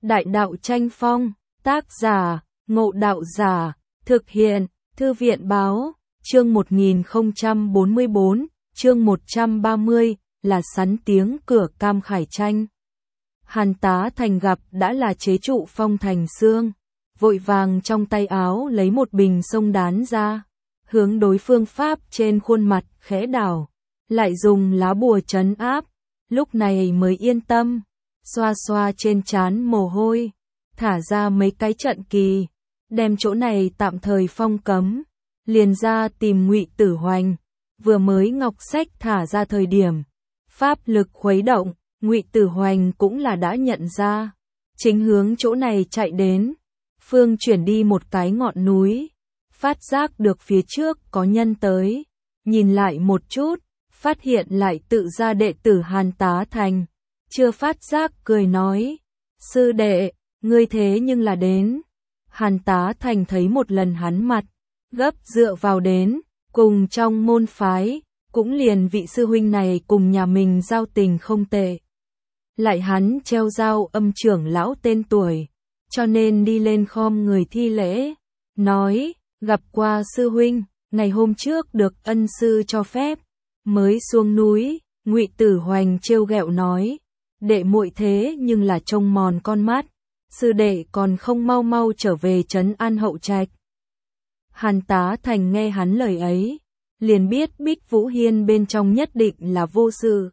Đại đạo tranh phong, tác giả, Ngộ Đạo Giả, thực hiện, Thư viện báo, chương 1044, chương 130, là sắn tiếng cửa Cam Khải Tranh. Hàn Tá Thành gặp đã là chế trụ Phong Thành Xương, vội vàng trong tay áo lấy một bình sông đán ra, hướng đối phương pháp trên khuôn mặt khẽ đảo, lại dùng lá bùa trấn áp, lúc này mới yên tâm, xoa xoa trên trán mồ hôi, thả ra mấy cái trận kỳ, đem chỗ này tạm thời phong cấm, liền ra tìm Ngụy Tử Hoành, vừa mới ngọc sách thả ra thời điểm, pháp lực khuấy động, Ngụy Tử Hoành cũng là đã nhận ra, chính hướng chỗ này chạy đến, phương chuyển đi một cái ngọn núi, phát giác được phía trước có nhân tới, nhìn lại một chút, phát hiện lại tự ra đệ tử Hàn Tá Thành, chưa phát giác cười nói, sư đệ, ngươi thế nhưng là đến. Hàn Tá Thành thấy một lần hắn mặt, gấp dựa vào đến, cùng trong môn phái, cũng liền vị sư huynh này cùng nhà mình giao tình không tệ. Lại hắn treo giao âm trưởng lão tên tuổi, cho nên đi lên khom người thi lễ, nói, gặp qua sư huynh, ngày hôm trước được ân sư cho phép, mới xuống núi, Ngụy Tử Hoành trêu ghẹo nói, đệ muội thế nhưng là trông mòn con mắt, sư đệ còn không mau mau trở về trấn an hậu trạch. Hàn Tá Thành nghe hắn lời ấy, liền biết Bích Vũ Hiên bên trong nhất định là vô sự.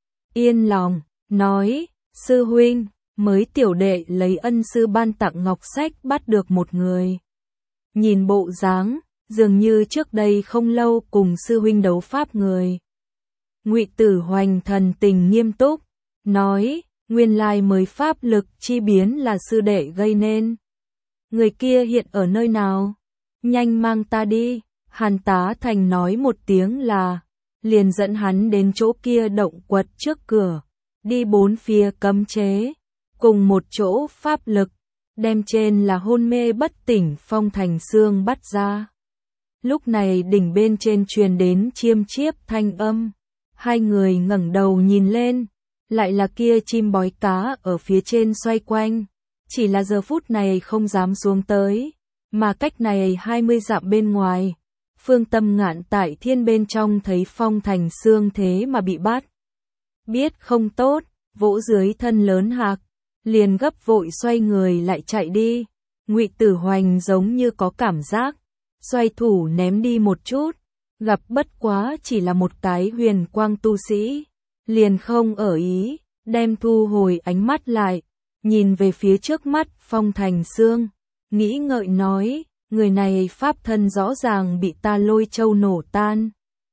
Yên lòng, nói, sư huynh, mới tiểu đệ lấy ân sư ban tặng ngọc sách bắt được một người. Nhìn bộ dáng, dường như trước đây không lâu cùng sư huynh đấu pháp người. Ngụy Tử Hoành thần tình nghiêm túc, nói, nguyên lai mới pháp lực chi biến là sư đệ gây nên. Người kia hiện ở nơi nào? Nhanh mang ta đi. Hàn Tá Thành nói một tiếng là, liền dẫn hắn đến chỗ kia động quật trước cửa, đi bốn phía cấm chế, cùng một chỗ pháp lực, đem trên là hôn mê bất tỉnh Phong Thành Xương bắt ra. Lúc này đỉnh bên trên truyền đến chiêm chiếp thanh âm, hai người ngẩng đầu nhìn lên, lại là kia chim bói cá ở phía trên xoay quanh, chỉ là giờ phút này không dám xuống tới, mà cách này 20 dặm bên ngoài, Phương Tâm Ngạn tại thiên bên trong thấy Phong Thành Xương thế mà bị bắt. Biết không tốt, vỗ dưới thân lớn hạc, liền gấp vội xoay người lại chạy đi. Ngụy Tử Hoành giống như có cảm giác, xoay thủ ném đi một chút, gặp bất quá chỉ là một cái huyền quang tu sĩ, liền không ở ý, đem thu hồi ánh mắt lại, nhìn về phía trước mắt Phong Thành Xương, nghĩ ngợi nói, người này pháp thân rõ ràng bị ta lôi châu nổ tan,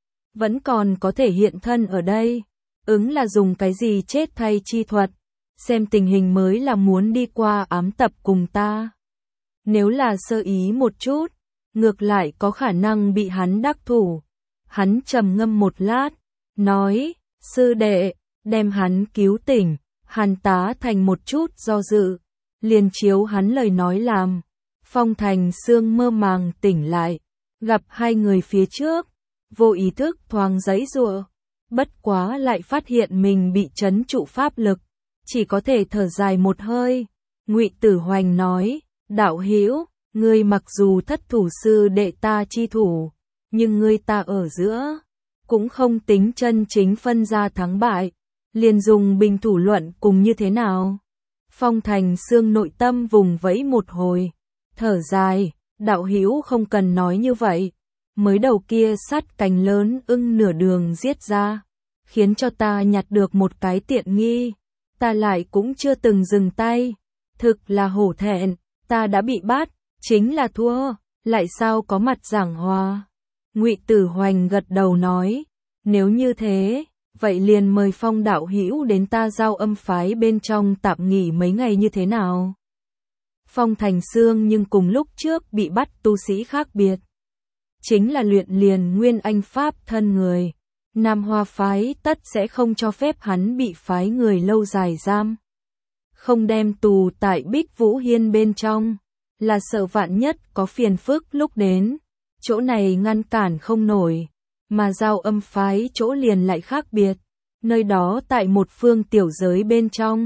vẫn còn có thể hiện thân ở đây, ứng là dùng cái gì chết thay chi thuật, xem tình hình mới là muốn đi qua ám tập cùng ta. Nếu là sơ ý một chút, ngược lại có khả năng bị hắn đắc thủ. Hắn trầm ngâm một lát, nói, sư đệ, đem hắn cứu tỉnh. Hàn Tá Thành một chút do dự, liền chiếu hắn lời nói làm. Phong Thành Xương mơ màng tỉnh lại, gặp hai người phía trước, vô ý thức thoáng giãy giụa, bất quá lại phát hiện mình bị trấn trụ pháp lực, chỉ có thể thở dài một hơi. Ngụy Tử Hoành nói, đạo hữu, ngươi mặc dù thất thủ sư đệ ta chi thủ, nhưng ngươi ta ở giữa, cũng không tính chân chính phân ra thắng bại, liền dùng bình thủ luận cùng như thế nào. Phong Thành Xương nội tâm vùng vẫy một hồi, thở dài, đạo hữu không cần nói như vậy, mới đầu kia sát cánh lớn ưng nửa đường giết ra, khiến cho ta nhặt được một cái tiện nghi, ta lại cũng chưa từng dừng tay, thực là hổ thẹn, ta đã bị bắt, chính là thua, lại sao có mặt giảng hòa. Ngụy Tử Hoành gật đầu nói, nếu như thế, vậy liền mời Phong đạo hữu đến ta giao âm phái bên trong tạm nghỉ mấy ngày như thế nào. Phong Thành Xương nhưng cùng lúc trước bị bắt tu sĩ khác biệt, chính là luyện liền nguyên anh pháp thân người, Nam Hoa phái tất sẽ không cho phép hắn bị phái người lâu dài giam, không đem tù tại Bích Vũ Hiên bên trong, là sợ vạn nhất có phiền phức lúc đến, chỗ này ngăn cản không nổi, mà giao âm phái chỗ liền lại khác biệt, nơi đó tại một phương tiểu giới bên trong,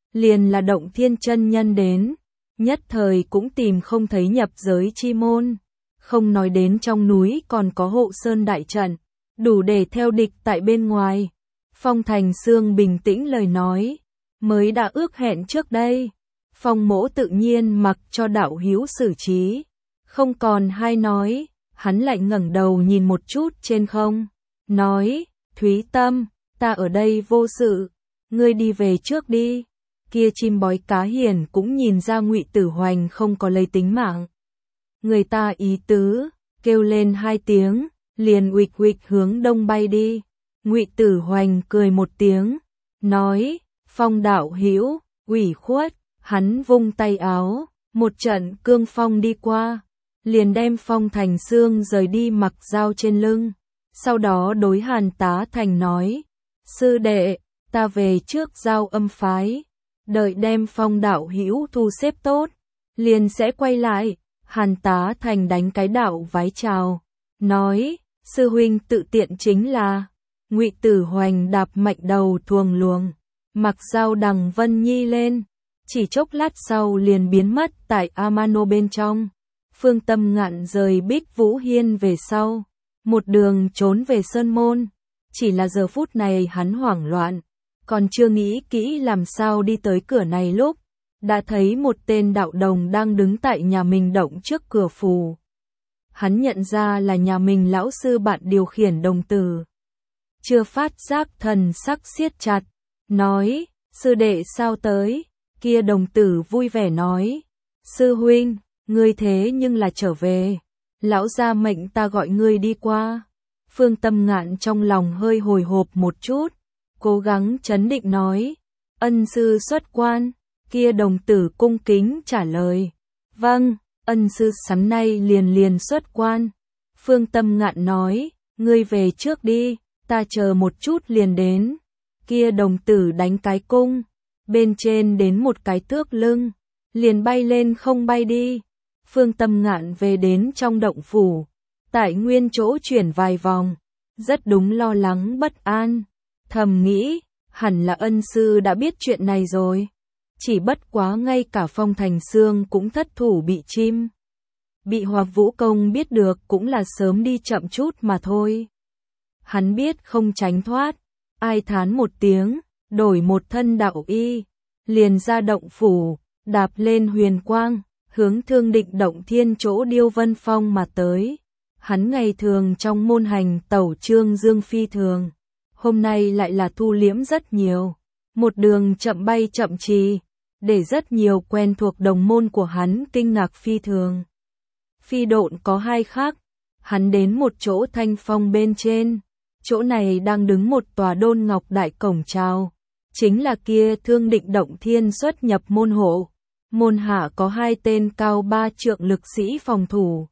liền là Động Thiên chân nhân đến, nhất thời cũng tìm không thấy nhập giới chi môn, không nói đến trong núi còn có hộ sơn đại trận, đủ để theo địch tại bên ngoài. Phong Thành Sương bình tĩnh lời nói, mới đã ước hẹn trước đây, Phong mỗ tự nhiên mặc cho đạo hữu xử trí, không còn hay nói, hắn lại ngẩng đầu nhìn một chút trên không, nói, Thúy Tâm, ta ở đây vô sự, ngươi đi về trước đi. Kia chim bói cá hiền cũng nhìn ra Ngụy Tử Hoành không có lấy tính mạng. Người ta ý tứ, kêu lên 2 tiếng, liền uịch uịch hướng đông bay đi. Ngụy Tử Hoành cười một tiếng, nói, Phong đạo hữu, ủy khuất, hắn vung tay áo, một trận cương phong đi qua, liền đem Phong Thành Sương rời đi mặc dao trên lưng. Sau đó đối Hàn Tá Thành nói, sư đệ, ta về trước Giao Âm phái, đợi đem Phong đạo hữu thu xếp tốt, liền sẽ quay lại. Hàn Tá Thành đánh cái đạo vái chào, nói, sư huynh tự tiện chính là. Ngụy Tử Hoành đạp mạnh đầu thuồng luồng, mặc dao đằng Vân Nhi lên, chỉ chốc lát sau liền biến mất tại Amano bên trong. Phương Tâm Ngạn rời Bích Vũ Hiên về sau, một đường trốn về Sơn Môn, chỉ là giờ phút này hắn hoảng loạn, còn chưa nghĩ kỹ làm sao đi tới cửa này lúc, đã thấy một tên đạo đồng đang đứng tại nhà mình động trước cửa phủ. Hắn nhận ra là nhà mình lão sư bạn điều khiển đồng tử. Chưa phát giác thần sắc siết chặt, nói, sư đệ sao tới, kia đồng tử vui vẻ nói, sư huynh, ngươi thế nhưng là trở về, lão gia mệnh ta gọi ngươi đi qua. Phương Tâm Ngạn trong lòng hơi hồi hộp một chút, cố gắng trấn định nói, ân sư xuất quan. Kia đồng tử cung kính trả lời, vâng, ân sư sáng nay liền xuất quan. Phương Tâm Ngạn nói, ngươi về trước đi, ta chờ một chút liền đến. Kia đồng tử đánh cái cung, bên trên đến một cái tước lưng, liền bay lên không bay đi. Phương Tâm Ngạn về đến trong động phủ, tại nguyên chỗ chuyển vài vòng, rất đúng lo lắng bất an, thầm nghĩ, hẳn là ân sư đã biết chuyện này rồi. Chỉ bất quá ngay cả Phong Thành Sương cũng thất thủ bị chim. Bị Hoặc Vũ Công biết được cũng là sớm đi chậm chút mà thôi. Hắn biết không tránh thoát, ai thán một tiếng, đổi một thân đạo y, liền ra động phủ, đạp lên huyền quang, hướng Thương Định Động Thiên chỗ Điêu Vân Phong mà tới. Hắn ngày thường trong môn hành tẩu trương dương phi thường, hôm nay lại là thu liễm rất nhiều, một đường chậm bay chậm trì, để rất nhiều quen thuộc đồng môn của hắn kinh ngạc phi thường. Phi độn có 2 khác, hắn đến một chỗ thanh phong bên trên, chỗ này đang đứng một tòa đôn ngọc đại cổng chào, chính là kia Thương Định Động Thiên xuất nhập môn hộ. Môn hạ có 2 tên cao 3 trượng lực sĩ phòng thủ.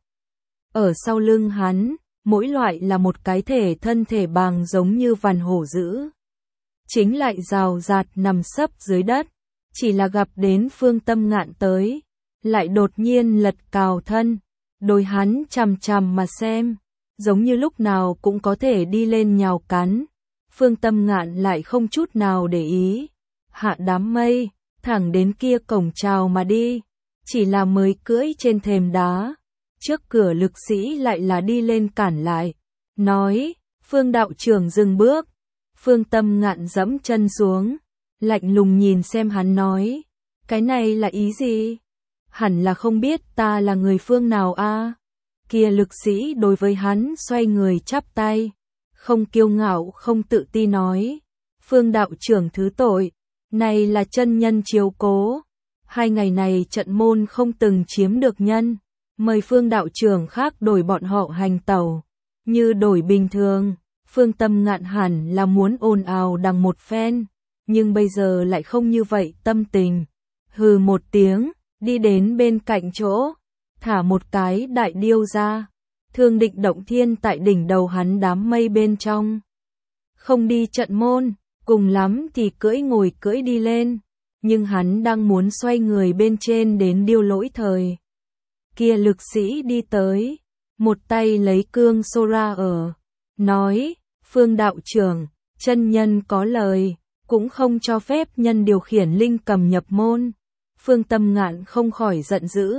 Ở sau lưng hắn, mỗi loại là một cái thể thân thể bàng giống như vằn hổ dữ. Chính lại rào rạt nằm sấp dưới đất, chỉ là gặp đến Phương Tâm Ngạn tới, lại đột nhiên lật cào thân, đối hắn chằm chằm mà xem, giống như lúc nào cũng có thể đi lên nhào cắn. Phương Tâm Ngạn lại không chút nào để ý, hạ đám mây, thẳng đến kia cổng chào mà đi, chỉ là mới cưỡi trên thềm đá, trước cửa lực sĩ lại là đi lên cản lại, nói, Phương đạo trưởng dừng bước. Phương Tâm Ngạn dẫm chân xuống, lạnh lùng nhìn xem hắn nói, cái này là ý gì? Hẳn là không biết ta là người phương nào a? Kia lực sĩ đối với hắn xoay người chắp tay, không kiêu ngạo không tự ti nói, Phương đạo trưởng thứ tội, này là chân nhân chiếu cố, 2 ngày này trận môn không từng chiếm được nhân, mời Phương đạo trưởng khác đổi bọn họ hành tẩu, như đổi bình thường. Phương Tâm Ngạn hẳn là muốn ồn ào đằng một phen, nhưng bây giờ lại không như vậy tâm tình. Hừ một tiếng, đi đến bên cạnh chỗ, thả một cái đại điêu ra. Thương Định Động Thiên tại đỉnh đầu hắn đám mây bên trong. Không đi trận môn, cùng lắm thì ngồi cưỡi đi lên, nhưng hắn đang muốn xoay người bên trên đến điêu lỗi thời. Kia lực sĩ đi tới, một tay lấy cương sô ra ở, nói, Phương đạo trưởng, chân nhân có lời, cũng không cho phép nhân điều khiển linh cầm nhập môn. Phương Tâm Ngạn không khỏi giận dữ,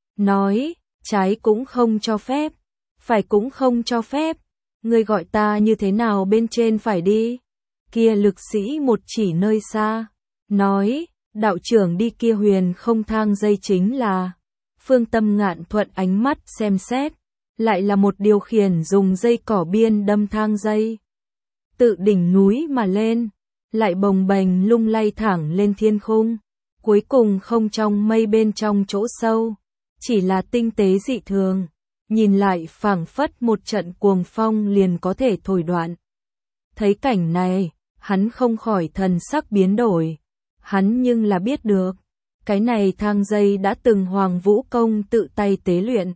nói, trái cũng không cho phép, phải cũng không cho phép, ngươi gọi ta như thế nào bên trên phải đi. Kia lực sĩ một chỉ nơi xa, nói, đạo trưởng đi kia huyền không thang dây chính là. Phương Tâm Ngạn thuận ánh mắt xem xét, lại là một điều khiển dùng dây cỏ biên đâm thang dây. Tự đỉnh núi mà lên, lại bồng bềnh lung lay thẳng lên thiên khung, cuối cùng không trong mây bên trong chỗ sâu, chỉ là tinh tế dị thường, nhìn lại phảng phất một trận cuồng phong liền có thể thổi đoạn. Thấy cảnh này, hắn không khỏi thần sắc biến đổi, hắn nhưng là biết được, cái này thang dây đã từng Hoàng Vũ Công tự tay tế luyện.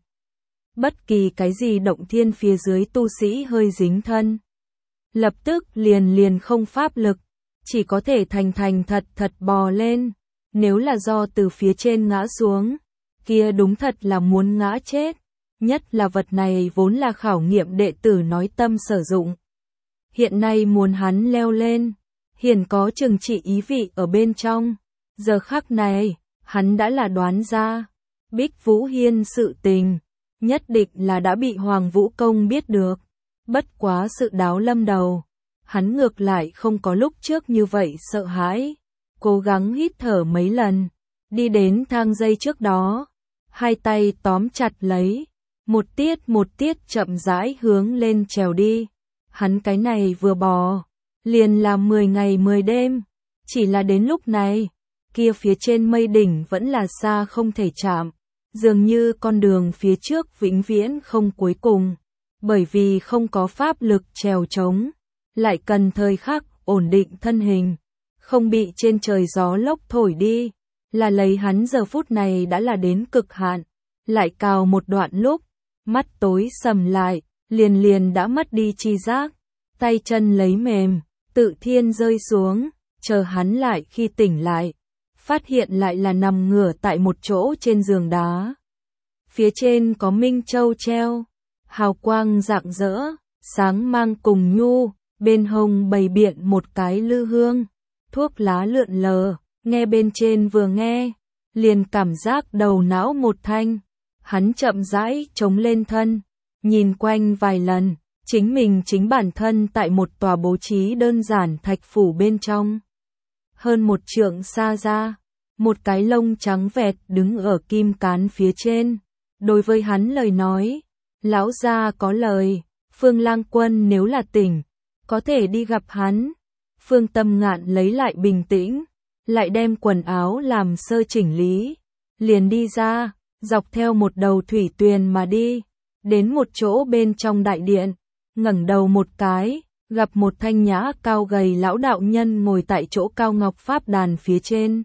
Bất kỳ cái gì động thiên phía dưới tu sĩ hơi dính thân, lập tức liền không pháp lực, chỉ có thể thành thật bò lên, nếu là do từ phía trên ngã xuống, kia đúng thật là muốn ngã chết, nhất là vật này vốn là khảo nghiệm đệ tử nói tâm sử dụng. Hiện nay muốn hắn leo lên, hiển có trừng trị ý vị ở bên trong, giờ khắc này, hắn đã là đoán ra, Bích Vũ Hiên sự tình, nhất định là đã bị Hoàng Vũ Công biết được, bất quá sự đáo lâm đầu, hắn ngược lại không có lúc trước như vậy sợ hãi, cố gắng hít thở mấy lần, đi đến thang dây trước đó, hai tay tóm chặt lấy, một tiết chậm rãi hướng lên trèo đi, hắn cái này vừa bò, liền là 10 ngày 10 đêm, chỉ là đến lúc này, kia phía trên mây đỉnh vẫn là xa không thể chạm, dường như con đường phía trước vĩnh viễn không cuối cùng, bởi vì không có pháp lực trèo trống, lại cần thời khắc ổn định thân hình, không bị trên trời gió lốc thổi đi, là lấy hắn giờ phút này đã là đến cực hạn, lại cào một đoạn lúc, mắt tối sầm lại, liền đã mất đi chi giác, tay chân lấy mềm, tự thiên rơi xuống, chờ hắn lại khi tỉnh lại, phát hiện lại là nằm ngửa tại một chỗ trên giường đá. Phía trên có minh châu treo, hào quang rạng rỡ, sáng mang cùng nhu, bên hông bày biện một cái lư hương, thuốc lá lượn lờ, nghe bên trên vừa nghe, liền cảm giác đầu não một thanh, hắn chậm rãi chống lên thân, nhìn quanh vài lần, chính bản thân tại một tòa bố trí đơn giản thạch phủ bên trong. Hơn một trượng xa ra, một cái lông trắng vẹt đứng ở kim cán phía trên, đối với hắn lời nói, lão gia có lời, Phương Lang Quân nếu là tỉnh, có thể đi gặp hắn. Phương Tâm Ngạn lấy lại bình tĩnh, lại đem quần áo làm sơ chỉnh lý, liền đi ra, dọc theo một đầu thủy tuyền mà đi, đến một chỗ bên trong đại điện, ngẩng đầu một cái, gặp một thanh nhã cao gầy lão đạo nhân ngồi tại chỗ cao ngọc pháp đàn phía trên.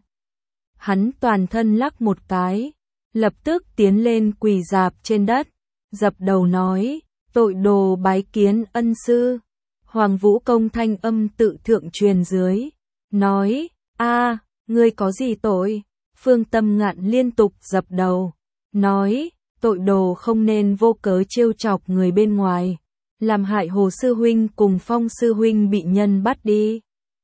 Hắn toàn thân lắc một cái, lập tức tiến lên quỳ rạp trên đất, dập đầu nói, tội đồ bái kiến ân sư. Hoàng Vũ Công thanh âm tự thượng truyền dưới, nói, a, ngươi có gì tội? Phương Tâm Ngạn liên tục dập đầu, nói, tội đồ không nên vô cớ trêu chọc người bên ngoài, làm hại Hồ Sư Huynh cùng Phong Sư Huynh bị nhân bắt đi.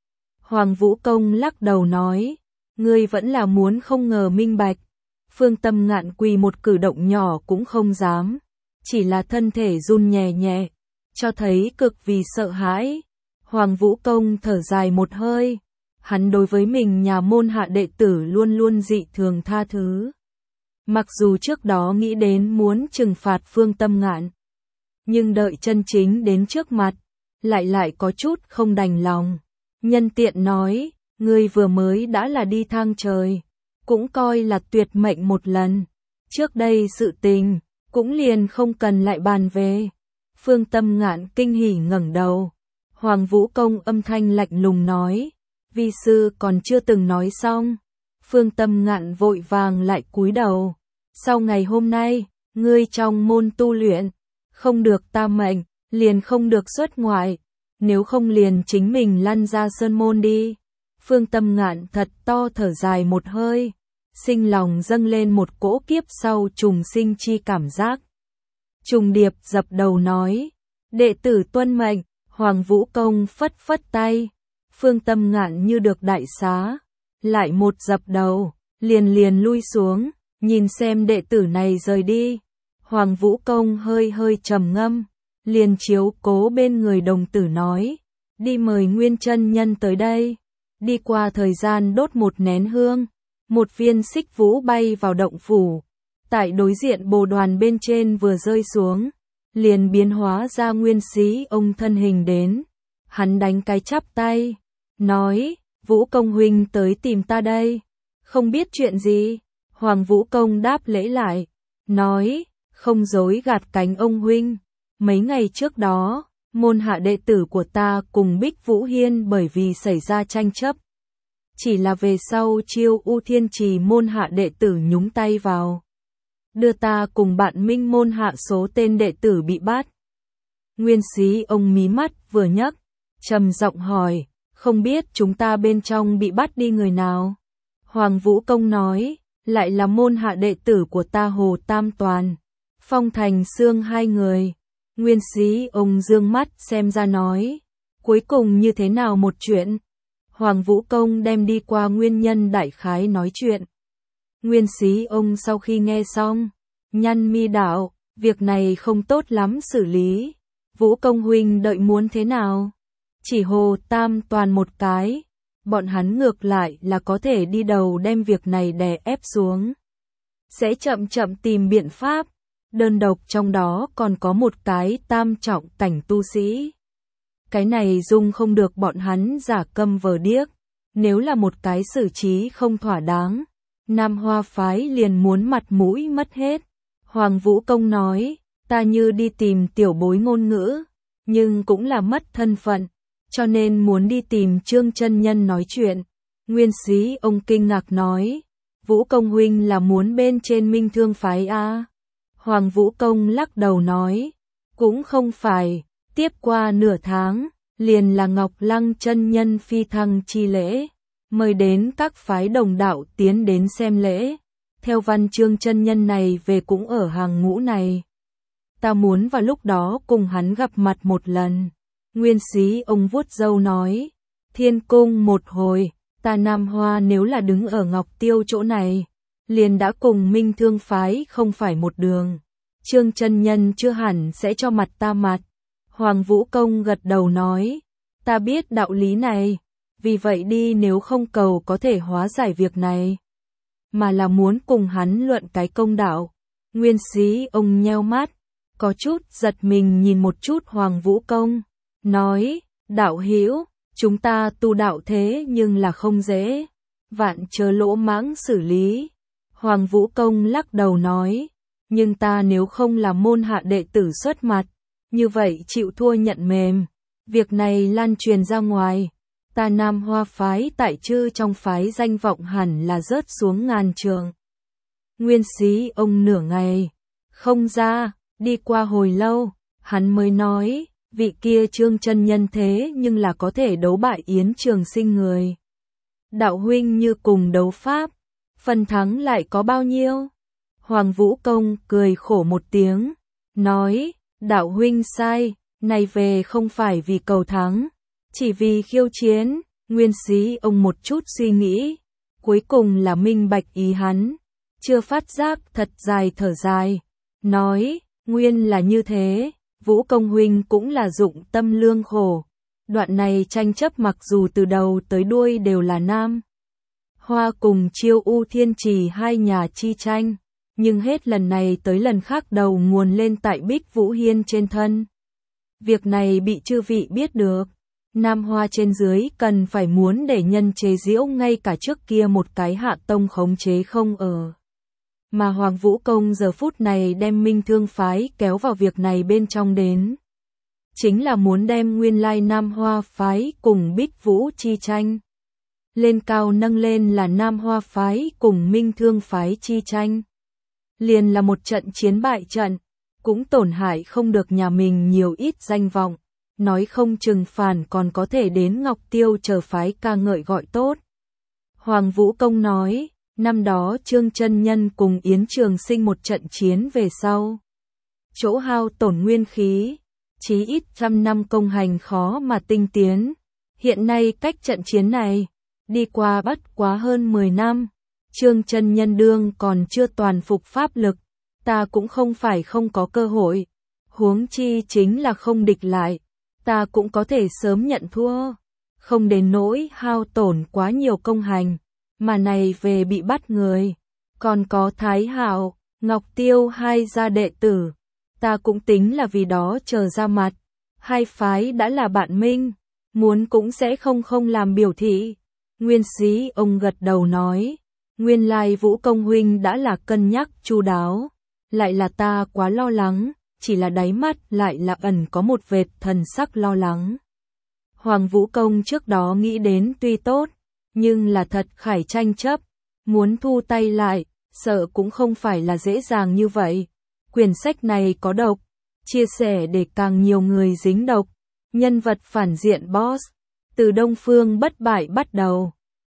Hoàng Vũ Công lắc đầu nói, ngươi vẫn là muốn không ngờ minh bạch. Phương Tâm Ngạn quỳ một cử động nhỏ cũng không dám, chỉ là thân thể run nhẹ nhẹ, cho thấy cực vì sợ hãi. Hoàng Vũ Công thở dài một hơi, hắn đối với mình nhà môn hạ đệ tử luôn luôn dị thường tha thứ. Mặc dù trước đó nghĩ đến muốn trừng phạt Phương Tâm Ngạn, nhưng đợi chân chính đến trước mặt, lại có chút không đành lòng. Nhân tiện nói, ngươi vừa mới đã là đi thang trời, cũng coi là tuyệt mệnh một lần. Trước đây sự tình, cũng liền không cần lại bàn về. Phương Tâm Ngạn kinh hỉ ngẩng đầu. Hoàng Vũ Công âm thanh lạnh lùng nói, vi sư còn chưa từng nói xong. Phương Tâm Ngạn vội vàng lại cúi đầu. Sau ngày hôm nay, ngươi trong môn tu luyện, không được ta mệnh, liền không được xuất ngoại, nếu không liền chính mình lăn ra sơn môn đi. Phương Tâm Ngạn thật to thở dài một hơi, sinh lòng dâng lên một cỗ kiếp sau trùng sinh chi cảm giác. Trùng điệp dập đầu nói, đệ tử tuân mệnh. Hoàng Vũ Công phất phất tay, Phương Tâm Ngạn như được đại xá, lại một dập đầu, liền lui xuống, nhìn xem đệ tử này rời đi. Hoàng Vũ Công hơi trầm ngâm, liền chiếu cố bên người đồng tử nói, đi mời Nguyên chân nhân tới đây. Đi qua thời gian đốt một nén hương, một viên xích vũ bay vào động phủ, tại đối diện bồ đoàn bên trên vừa rơi xuống, liền biến hóa ra Nguyên Xí ông thân hình đến. Hắn đánh cái chắp tay, nói, Vũ Công huynh tới tìm ta đây, không biết chuyện gì. Hoàng Vũ Công đáp lễ lại, nói, không dối gạt cánh ông huynh, mấy ngày trước đó, môn hạ đệ tử của ta cùng Bích Vũ Hiên bởi vì xảy ra tranh chấp. Chỉ là về sau Chiêu U Thiên Trì môn hạ đệ tử nhúng tay vào, đưa ta cùng bạn Minh môn hạ số tên đệ tử bị bắt. Nguyên Xí ông mí mắt vừa nhấc, trầm giọng hỏi, không biết chúng ta bên trong bị bắt đi người nào? Hoàng Vũ Công nói, lại là môn hạ đệ tử của ta Hồ Tam Toàn, Phong Thành Xương hai người. Nguyên Xí ông dương mắt xem ra nói, cuối cùng như thế nào một chuyện? Hoàng Vũ Công đem đi qua nguyên nhân đại khái nói chuyện. Nguyên Xí ông sau khi nghe xong, nhăn mi đạo, việc này không tốt lắm xử lý. Vũ Công huynh đợi muốn thế nào? Chỉ Hồ Tam Toàn một cái, bọn hắn ngược lại là có thể đi đầu đem việc này đè ép xuống. Sẽ chậm tìm biện pháp, đơn độc trong đó còn có một cái tam trọng cảnh tu sĩ. Cái này dung không được bọn hắn giả câm vờ điếc, nếu là một cái xử trí không thỏa đáng, Nam Hoa phái liền muốn mặt mũi mất hết. Hoàng Vũ Công nói, ta như đi tìm tiểu bối ngôn ngữ, nhưng cũng là mất thân phận, cho nên muốn đi tìm Trương chân nhân nói chuyện. Nguyên Xí ông kinh ngạc nói, Vũ Công huynh là muốn bên trên Minh Thương phái a? Hoàng Vũ Công lắc đầu nói, cũng không phải, tiếp qua nửa tháng, liền là Ngọc Lăng chân nhân phi thăng chi lễ, mời đến các phái đồng đạo tiến đến xem lễ. Theo văn Trương chân nhân này về cũng ở hàng ngũ này. Ta muốn vào lúc đó cùng hắn gặp mặt một lần. Nguyên Xí ông vuốt râu nói, Thiên Cung một hồi, ta Nam Hoa nếu là đứng ở Ngọc Tiêu chỗ này, liền đã cùng Minh Thương phái không phải một đường. Trương chân nhân chưa hẳn sẽ cho mặt ta mặt. Hoàng Vũ Công gật đầu nói, ta biết đạo lý này, vì vậy đi nếu không cầu có thể hóa giải việc này, mà là muốn cùng hắn luận cái công đạo. Nguyên Xí ông nheo mắt, có chút giật mình nhìn một chút Hoàng Vũ Công, nói, đạo hữu, chúng ta tu đạo thế nhưng là không dễ, vạn chớ lỗ mãng xử lý. Hoàng Vũ Công lắc đầu nói, nhưng ta nếu không là môn hạ đệ tử xuất mặt, như vậy chịu thua nhận mềm, việc này lan truyền ra ngoài, ta Nam Hoa phái tại chư trong phái danh vọng hẳn là rớt xuống ngàn trường. Nguyên Xí ông nửa ngày, không ra, đi qua hồi lâu, hắn mới nói, vị kia Trương chân nhân thế nhưng là có thể đấu bại Yến Trường Sinh người. Đạo huynh như cùng đấu pháp, phần thắng lại có bao nhiêu? Hoàng Vũ Công cười khổ một tiếng, nói, đạo huynh sai, này về không phải vì cầu thắng, chỉ vì khiêu chiến. Nguyên Xí ông một chút suy nghĩ, cuối cùng là minh bạch ý hắn, chưa phát giác thật dài thở dài, nói, nguyên là như thế, Vũ Công huynh cũng là dụng tâm lương khổ. Đoạn này tranh chấp mặc dù từ đầu tới đuôi đều là Nam Hoa cùng Chiêu U Thiên Trì hai nhà chi tranh, nhưng hết lần này tới lần khác đầu nguồn lên tại Bích Vũ Hiên trên thân. Việc này bị chư vị biết được, Nam Hoa trên dưới cần phải muốn để nhân chế giễu ngay cả trước kia một cái hạ tông khống chế không ở. Mà Hoàng Vũ Công giờ phút này đem Minh Thương phái kéo vào việc này bên trong đến, chính là muốn đem nguyên lai Nam Hoa phái cùng Bích Vũ chi tranh lên cao, nâng lên là Nam Hoa phái cùng Minh Thương phái chi tranh. Liền là một trận chiến bại trận, cũng tổn hại không được nhà mình nhiều ít danh vọng, nói không chừng phản còn có thể đến Ngọc Tiêu chờ phái ca ngợi gọi tốt. Hoàng Vũ Công nói, năm đó Trương chân nhân cùng Yến Trường Sinh một trận chiến về sau, chỗ hao tổn nguyên khí, chí ít 100 năm công hành khó mà tinh tiến, Hiện nay cách trận chiến này, đi qua bất quá hơn 10 năm, Trương chân nhân đương còn chưa toàn phục pháp lực, ta cũng không phải không có cơ hội, huống chi chính là không địch lại, ta cũng có thể sớm nhận thua, không đến nỗi hao tổn quá nhiều công hành, mà này về bị bắt người, còn có Thái Hạo, Ngọc Tiêu hai gia đệ tử, ta cũng tính là vì đó chờ ra mặt, hai phái đã là bạn minh, muốn cũng sẽ không làm biểu thị. Nguyên Sĩ ông gật đầu nói, nguyên lai Vũ Công huynh đã là cân nhắc chu đáo, lại là ta quá lo lắng, chỉ là đáy mắt lại là ẩn có một vệt thần sắc lo lắng. Hoàng Vũ Công trước đó nghĩ đến tuy tốt, nhưng là thật khải tranh chấp, muốn thu tay lại, sợ cũng không phải là dễ dàng như vậy. Quyển sách này có độc, chia sẻ để càng nhiều người dính độc, nhân vật phản diện boss, từ Đông Phương bất bại bắt đầu.